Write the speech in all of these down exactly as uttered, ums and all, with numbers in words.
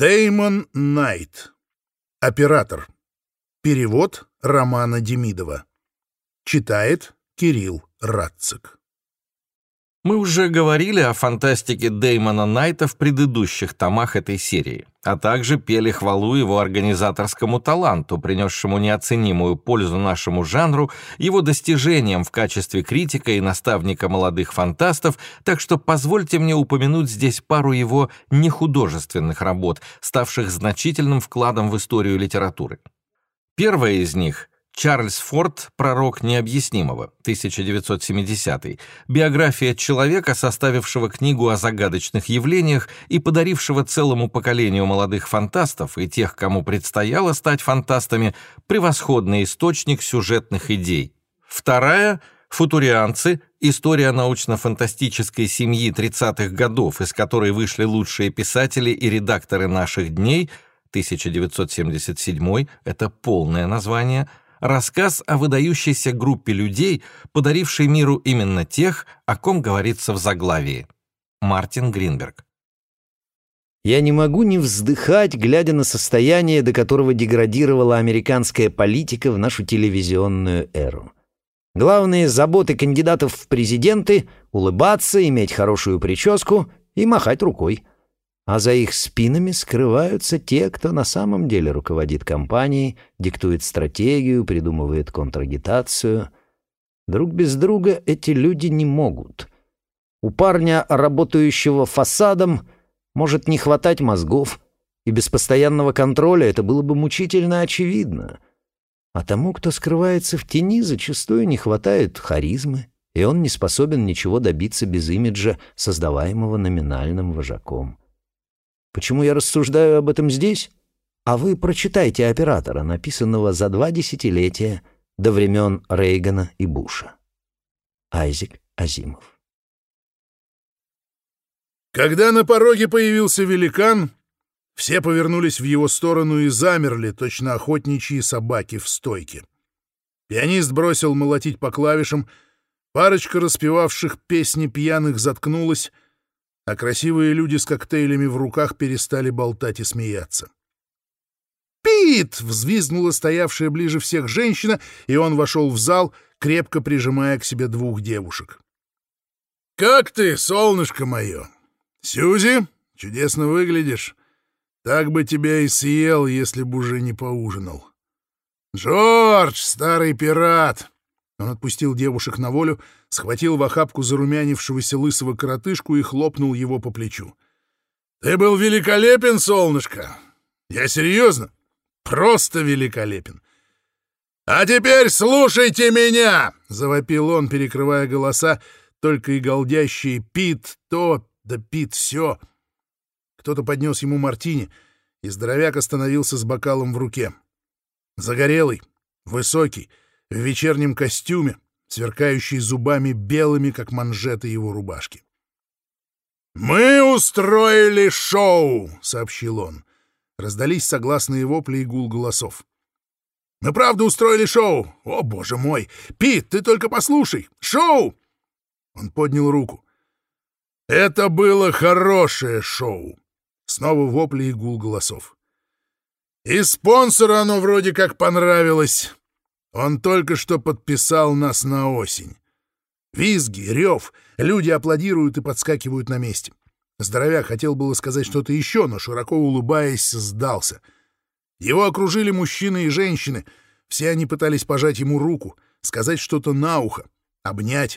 Дэймон Найт. Оператор. Перевод Романа Демидова. Читает Кирилл Радцик. Мы уже говорили о фантастике Дэймона Найта в предыдущих томах этой серии, а также пели хвалу его организаторскому таланту, принесшему неоценимую пользу нашему жанру, его достижениям в качестве критика и наставника молодых фантастов, так что позвольте мне упомянуть здесь пару его нехудожественных работ, ставших значительным вкладом в историю литературы. Первая из них — Чарльз Форд «Пророк необъяснимого», тысяча девятьсот семидесятый, биография человека, составившего книгу о загадочных явлениях и подарившего целому поколению молодых фантастов и тех, кому предстояло стать фантастами, превосходный источник сюжетных идей. Вторая — «Футурианцы», история научно-фантастической семьи тридцатых годов, из которой вышли лучшие писатели и редакторы наших дней, тысяча девятьсот семьдесят седьмой, это полное название, рассказ о выдающейся группе людей, подарившей миру именно тех, о ком говорится в заглавии. Мартин Гринберг. Я не могу не вздыхать, глядя на состояние, до которого деградировала американская политика в нашу телевизионную эру. Главные заботы кандидатов в президенты — улыбаться, иметь хорошую прическу и махать рукой. А за их спинами скрываются те, кто на самом деле руководит кампанией, диктует стратегию, придумывает контрагитацию. Друг без друга эти люди не могут. У парня, работающего фасадом, может не хватать мозгов, и без постоянного контроля это было бы мучительно очевидно. А тому, кто скрывается в тени, зачастую не хватает харизмы, и он не способен ничего добиться без имиджа, создаваемого номинальным вожаком. Почему я рассуждаю об этом здесь? А вы прочитайте «Оператора», написанного за два десятилетия до времен Рейгана и Буша. Айзек Азимов. Когда на пороге появился великан, все повернулись в его сторону и замерли, точно охотничьи собаки в стойке. Пианист бросил молотить по клавишам, парочка распевавших песни пьяных заткнулась, а красивые люди с коктейлями в руках перестали болтать и смеяться. «Пит!» — взвизгнула стоявшая ближе всех женщина, и он вошел в зал, крепко прижимая к себе двух девушек. «Как ты, солнышко мое? Сьюзи, чудесно выглядишь. Так бы тебя и съел, если бы уже не поужинал. Джордж, старый пират!» Он отпустил девушек на волю, схватил в охапку зарумянившегося лысого коротышку и хлопнул его по плечу. «Ты был великолепен, солнышко! Я серьезно, просто великолепен! А теперь слушайте меня!» — завопил он, перекрывая голоса, только и галдящие «Пит то, да Пит все». Кто-то поднес ему мартини, и здоровяк остановился с бокалом в руке. Загорелый, высокий, в вечернем костюме, сверкающий зубами белыми, как манжеты его рубашки. «Мы устроили шоу!» — сообщил он. Раздались согласные вопли и гул голосов. «Мы правда устроили шоу! О, боже мой! Пит, ты только послушай! Шоу!» Он поднял руку. «Это было хорошее шоу!» Снова вопли и гул голосов. «И спонсору оно вроде как понравилось. Он только что подписал нас на осень. Визги, рев, люди аплодируют и подскакивают на месте. Здоровяк хотел было сказать что-то еще, но, широко улыбаясь, сдался. Его окружили мужчины и женщины. Все они пытались пожать ему руку, сказать что-то на ухо, обнять.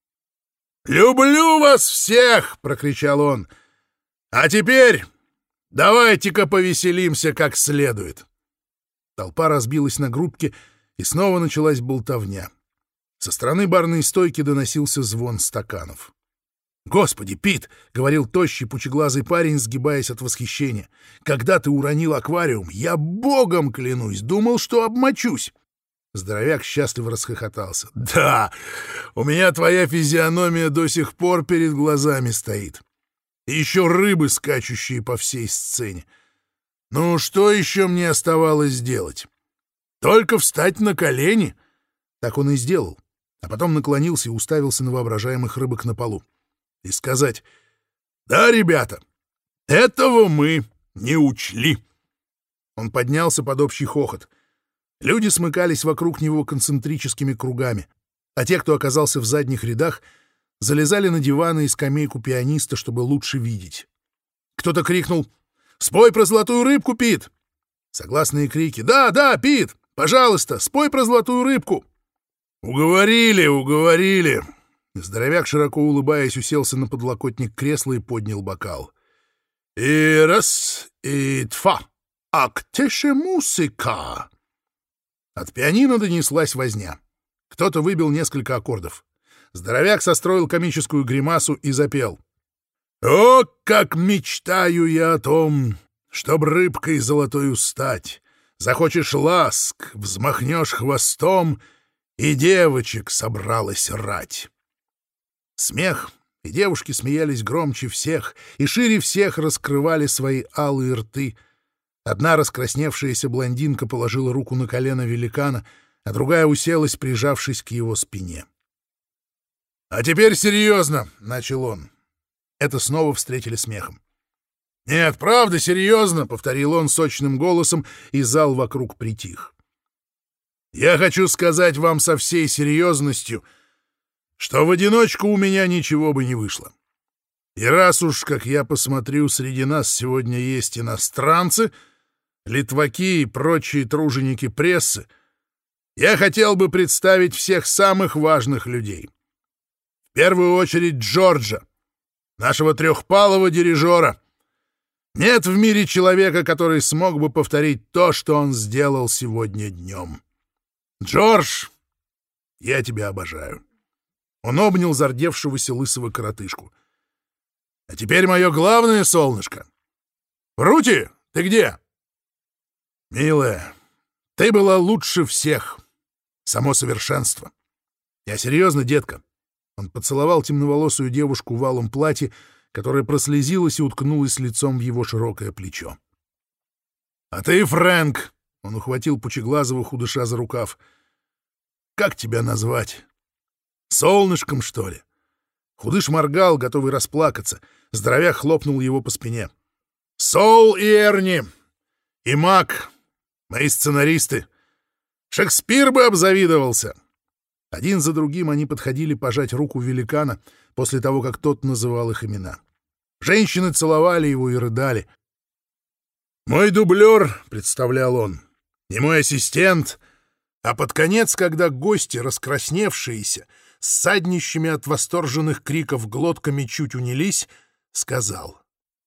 «Люблю вас всех!» — прокричал он. «А теперь давайте-ка повеселимся как следует». Толпа разбилась на группки, и снова началась болтовня. Со стороны барной стойки доносился звон стаканов. «Господи, Пит!» — говорил тощий, пучеглазый парень, сгибаясь от восхищения. «Когда ты уронил аквариум, я богом клянусь, думал, что обмочусь!» Здоровяк счастливо расхохотался. «Да, у меня твоя физиономия до сих пор перед глазами стоит. И еще рыбы, скачущие по всей сцене. Ну, что еще мне оставалось делать? Только встать на колени!» Так он и сделал, а потом наклонился и уставился на воображаемых рыбок на полу. И сказать: «Да, ребята, этого мы не учли». Он поднялся под общий хохот. Люди смыкались вокруг него концентрическими кругами, а те, кто оказался в задних рядах, залезали на диваны и скамейку пианиста, чтобы лучше видеть. Кто-то крикнул: «Спой про золотую рыбку, Пит!» Согласные крики: «Да, да, Пит! Пожалуйста, спой про золотую рыбку!» «Уговорили, уговорили!» Здоровяк, широко улыбаясь, уселся на подлокотник кресла и поднял бокал. «И раз, и два! Актеше музыка!» От пианино донеслась возня. Кто-то выбил несколько аккордов. Здоровяк состроил комическую гримасу и запел: «О, как мечтаю я о том, чтоб рыбкой золотою стать! Захочешь ласк, взмахнешь хвостом, и девочек собралась рать!» Смех, и девушки смеялись громче всех, и шире всех раскрывали свои алые рты. Одна раскрасневшаяся блондинка положила руку на колено великана, а другая уселась, прижавшись к его спине. «А теперь серьезно», — начал он. Это снова встретили смехом. «Нет, правда, серьезно», — повторил он сочным голосом, и зал вокруг притих. «Я хочу сказать вам со всей серьезностью, что в одиночку у меня ничего бы не вышло. И раз уж, как я посмотрю, среди нас сегодня есть иностранцы, литваки и прочие труженики прессы, я хотел бы представить всех самых важных людей. В первую очередь Джорджа, нашего трехпалого дирижера. Нет в мире человека, который смог бы повторить то, что он сделал сегодня днем. Джордж, я тебя обожаю». Он обнял зардевшегося лысого коротышку. «А теперь мое главное солнышко. Рути, ты где?» «Милая, ты была лучше всех. Само совершенство. Я серьезно, детка». Он поцеловал темноволосую девушку в алом платье, которая прослезилась и уткнулась лицом в его широкое плечо. «А ты, Фрэнк!» — он ухватил пучеглазого худыша за рукав. «Как тебя назвать? Солнышком, что ли?» Худыш моргал, готовый расплакаться. Здоровяк хлопнул его по спине. «Сол и Эрни! И Мак! Мои сценаристы! Шекспир бы обзавидовался!» Один за другим они подходили пожать руку великана после того, как тот называл их имена. Женщины целовали его и рыдали. «Мой дублер», — представлял он, — «не мой ассистент». А под конец, когда гости, раскрасневшиеся, с саднищами от восторженных криков глотками чуть унялись, сказал: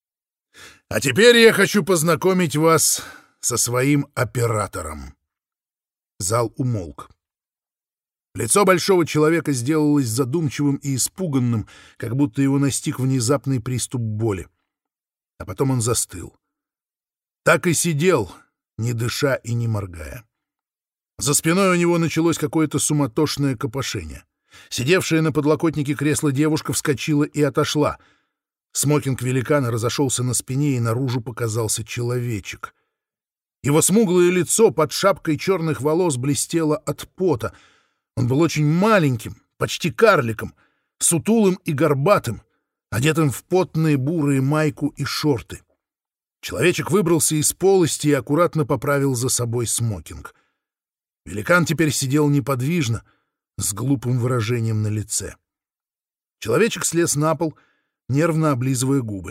«А теперь я хочу познакомить вас со своим оператором». Зал умолк. Лицо большого человека сделалось задумчивым и испуганным, как будто его настиг внезапный приступ боли. А потом он застыл. Так и сидел, не дыша и не моргая. За спиной у него началось какое-то суматошное копошение. Сидевшая на подлокотнике кресла девушка вскочила и отошла. Смокинг великана разошелся на спине, и наружу показался человечек. Его смуглое лицо под шапкой черных волос блестело от пота. Он был очень маленьким, почти карликом, сутулым и горбатым, одетым в потные бурые майку и шорты. Человечек выбрался из полости и аккуратно поправил за собой смокинг. Великан теперь сидел неподвижно, с глупым выражением на лице. Человечек слез на пол, нервно облизывая губы.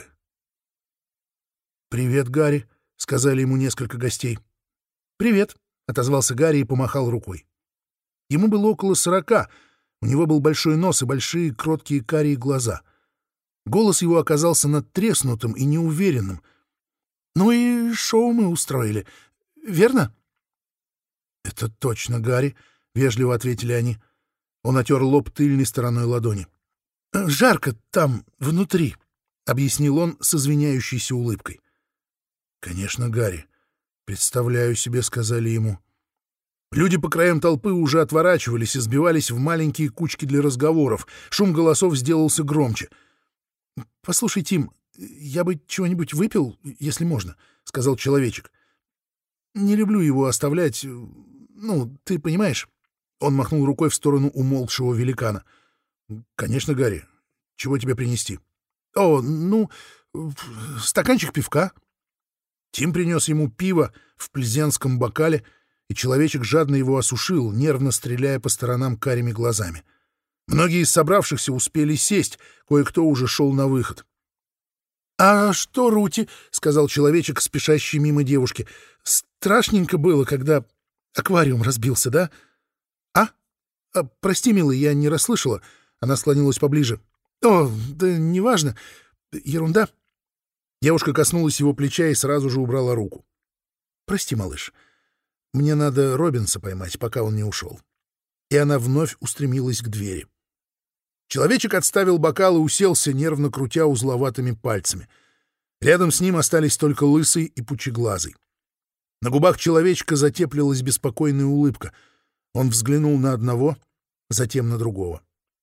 «Привет, Гарри», — сказали ему несколько гостей. «Привет», — отозвался Гарри и помахал рукой. Ему было около сорока, у него был большой нос и большие кроткие карие глаза. Голос его оказался надтреснутым и неуверенным. «Ну и шоу мы устроили, верно?» «Это точно, Гарри», — вежливо ответили они. Он отер лоб тыльной стороной ладони. «Жарко там, внутри», — объяснил он с извиняющейся улыбкой. «Конечно, Гарри. Представляю себе», — сказали ему. Люди по краям толпы уже отворачивались и сбивались в маленькие кучки для разговоров. Шум голосов сделался громче. «Послушай, Тим, я бы чего-нибудь выпил, если можно», — сказал человечек. «Не люблю его оставлять. Ну, ты понимаешь?» Он махнул рукой в сторону умолкшего великана. «Конечно, Гарри. Чего тебе принести?» «О, ну, стаканчик пивка». Тим принес ему пиво в плезенском бокале, и человечек жадно его осушил, нервно стреляя по сторонам карими глазами. Многие из собравшихся успели сесть, кое-кто уже шел на выход. — А что, Рути? — сказал человечек, спешащий мимо девушки. — Страшненько было, когда аквариум разбился, да? — А? а прости, милый, я не расслышала. Она склонилась поближе. — О, да неважно. Ерунда. Девушка коснулась его плеча и сразу же убрала руку. — Прости, малыш. Мне надо Робинса поймать, пока он не ушел. И она вновь устремилась к двери. Человечек отставил бокал и уселся, нервно крутя узловатыми пальцами. Рядом с ним остались только Лысый и Пучеглазый. На губах человечка затеплилась беспокойная улыбка. Он взглянул на одного, затем на другого.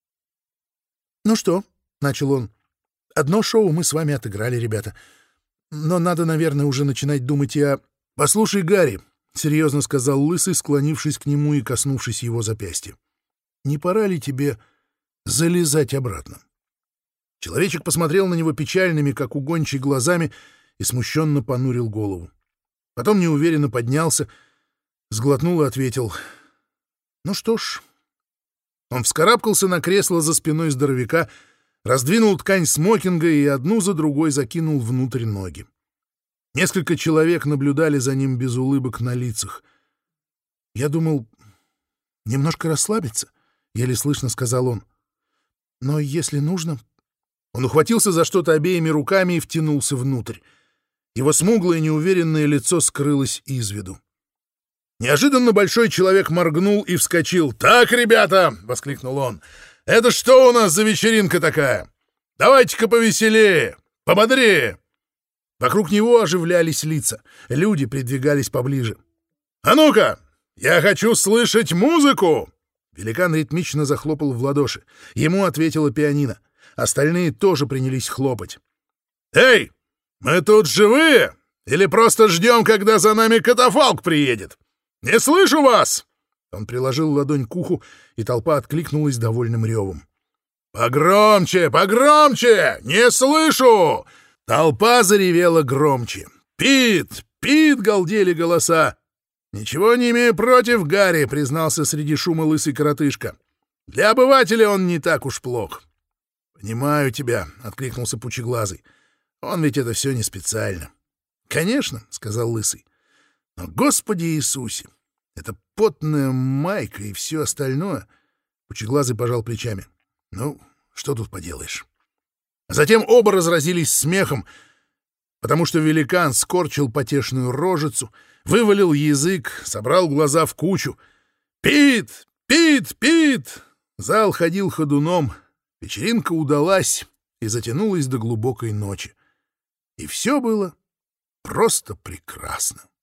— Ну что, — начал он, — одно шоу мы с вами отыграли, ребята. Но надо, наверное, уже начинать думать и о... — Послушай, Гарри, — серьезно сказал Лысый, склонившись к нему и коснувшись его запястья. — Не пора ли тебе залезать обратно? Человечек посмотрел на него печальными, как у гончей, глазами и смущенно понурил голову. Потом неуверенно поднялся, сглотнул и ответил: — Ну что ж. Он вскарабкался на кресло за спиной здоровяка, раздвинул ткань смокинга и одну за другой закинул внутрь ноги. Несколько человек наблюдали за ним без улыбок на лицах. — Я думал, немножко расслабиться, — еле слышно сказал он. — Но если нужно... Он ухватился за что-то обеими руками и втянулся внутрь. Его смуглое неуверенное лицо скрылось из виду. Неожиданно большой человек моргнул и вскочил. «Так, ребята!» — воскликнул он. «Это что у нас за вечеринка такая? Давайте-ка повеселее, пободрее!» Вокруг него оживлялись лица. Люди придвигались поближе. «А ну-ка! Я хочу слышать музыку!» Великан ритмично захлопал в ладоши. Ему ответила пианино. Остальные тоже принялись хлопать. «Эй, мы тут живые? Или просто ждем, когда за нами катафалк приедет? Не слышу вас!» Он приложил ладонь к уху, и толпа откликнулась довольным ревом. «Погромче, погромче! Не слышу!» Толпа заревела громче. «Пит! Пит!» — галдели голоса. «Ничего не имею против Гарри», — признался среди шума лысый коротышка. «Для обывателя он не так уж плох». «Понимаю тебя», — откликнулся Пучеглазый. «Он ведь это все не специально». «Конечно», — сказал Лысый. «Но, Господи Иисусе, это потная майка и все остальное...» Пучеглазый пожал плечами. «Ну, что тут поделаешь?» Затем оба разразились смехом, потому что великан скорчил потешную рожицу, вывалил язык, собрал глаза в кучу. «Пит! Пит! Пит!» Зал ходил ходуном. Вечеринка удалась и затянулась до глубокой ночи. И все было просто прекрасно.